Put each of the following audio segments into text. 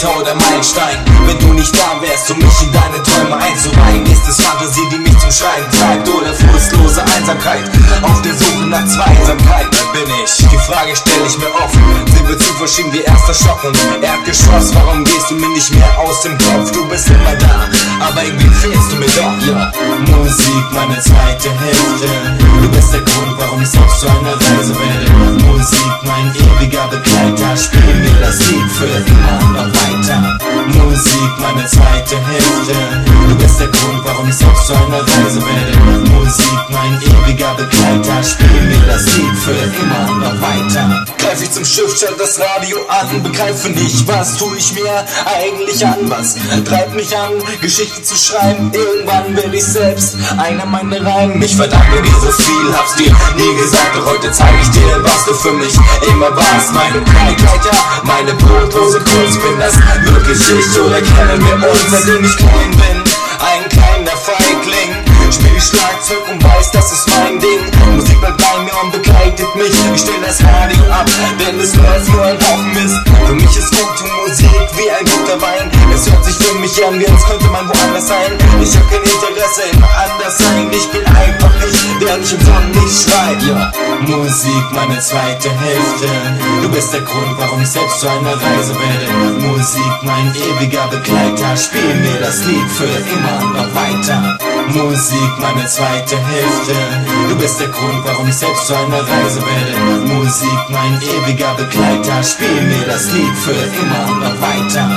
Scheiter oder Meilenstein. Wenn du nicht da wärst, um mich in deine Träume einzuweihen, ist es Fantasie, die mich zum Schreien treibt, oder frustlose Einsamkeit auf der Suche nach Zweisamkeit. Wer bin ich? Die Frage stelle ich mir oft. Sind wir zu verschieden wie erster Schock und Erdgeschoss? Warum gehst du mir nicht mehr aus dem Kopf? Du bist immer da, aber irgendwie fehlst du mir doch. Ja. Musik, meine zweite Hälfte. Du bist der Grund, warum ich selbst zu einer Reise werde. Musik, mein ewiger Begleiter. Spiel mir das Lied für immer noch weiter. Musik, meine zweite Hälfte. Du bist der Grund, warum ich selbst zu einer Reise werde. Musik, mein ewiger Begleiter. Spiel mir das Lied für immer noch weiter. Greif ich zum Stift, schalt das Radio an, begreife nicht, was tue ich mir eigentlich an? Was treibt mich an, Geschichte zu schreiben? Irgendwann werde ich selbst einer meiner Reimen. Ich verdanke dir so viel, hab's dir nie gesagt, doch heute zeige ich dir, was du für mich immer warst. Meine Begleiter, meine brotlose Kunst, bin das wirklich ich oder kennen wir uns, seitdem ich klein bin? Ein kleiner Feigling, spiel Schlagzeug und weiß, das ist mein Ding. Musik bleibt bei mir und begleitet mich. Ich stell das Radio ab, denn es läuft nur ein Haufen Mist. Für mich ist gute Musik wie ein guter Wein. Es hört sich für mich an, wie als könnte man woanders sein. Ich hab kein Interesse im Anderssein. Ich bin einfach ich, der nicht im Sonnenlicht schreit. Ja, Musik, meine zweite Hälfte. Du bist der Grund, warum ich selbst zu einer Reise werde. Musik, mein ewiger Begleiter. Spiel mir das Lied für immer noch weiter. Musik, meine zweite Hälfte. Du bist der Grund, warum ich selbst zu einer Reise werde. Musik, mein ewiger Begleiter. Spiel mir das Lied für immer noch weiter.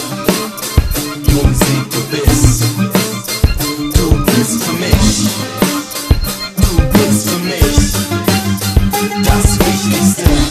Musik, du bist für mich. Du bist für mich das Wichtigste.